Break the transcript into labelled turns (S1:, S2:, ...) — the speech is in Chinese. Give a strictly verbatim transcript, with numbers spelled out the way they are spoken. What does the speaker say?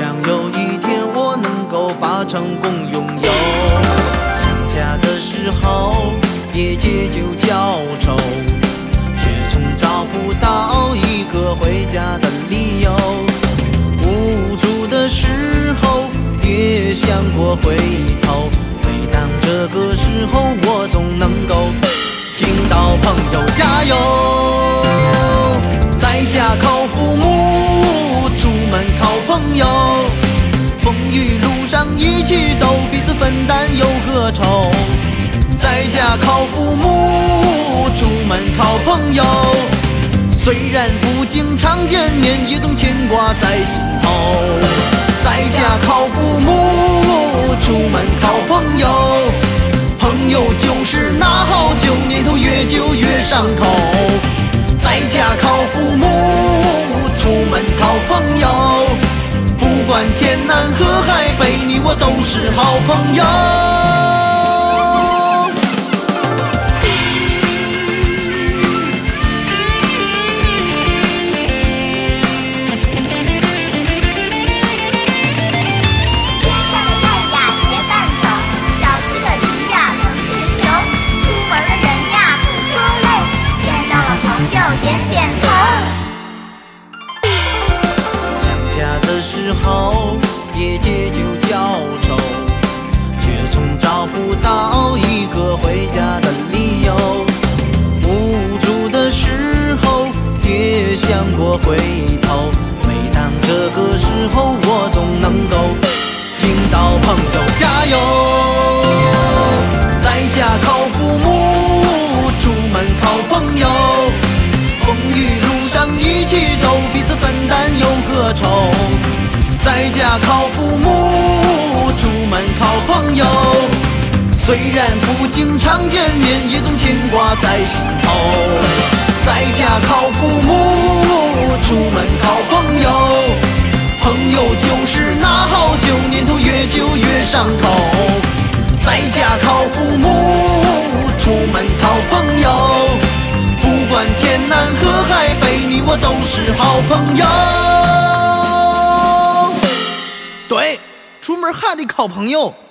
S1: 想有一天我能够把成功拥有。想家的时候别借酒浇愁，却总找不到一个回家的理由。无助的时候别想过回头，每当这个时候我总能够听到朋友加油。在家靠父母，出门靠朋友，风雨路上一起走，彼此分担又何愁。在家靠父母，出门靠朋友，虽然不经常见面，也总牵挂在心头。在家靠父母，出门靠朋友，朋友就是那好酒，年头越久越上口。在家靠父母，出门靠朋友，不管天南河海，北你我都是好朋友。时候别借酒浇愁，却总找不到一个回家的理由。无助的时候别想过回头，每当这个时候我总能够听到朋友加油。在家靠父母，出门靠朋友，风雨路上一起走，彼此分担又何愁。在家靠父母，出门靠朋友，虽然不经常见面，也总牵挂在心头。在家靠父母，出门靠朋友，朋友就是那好酒，年头越久越上口。在家靠父母，出门靠朋友，不管天南河海，北你我都是好朋友。对，出门还得靠朋友。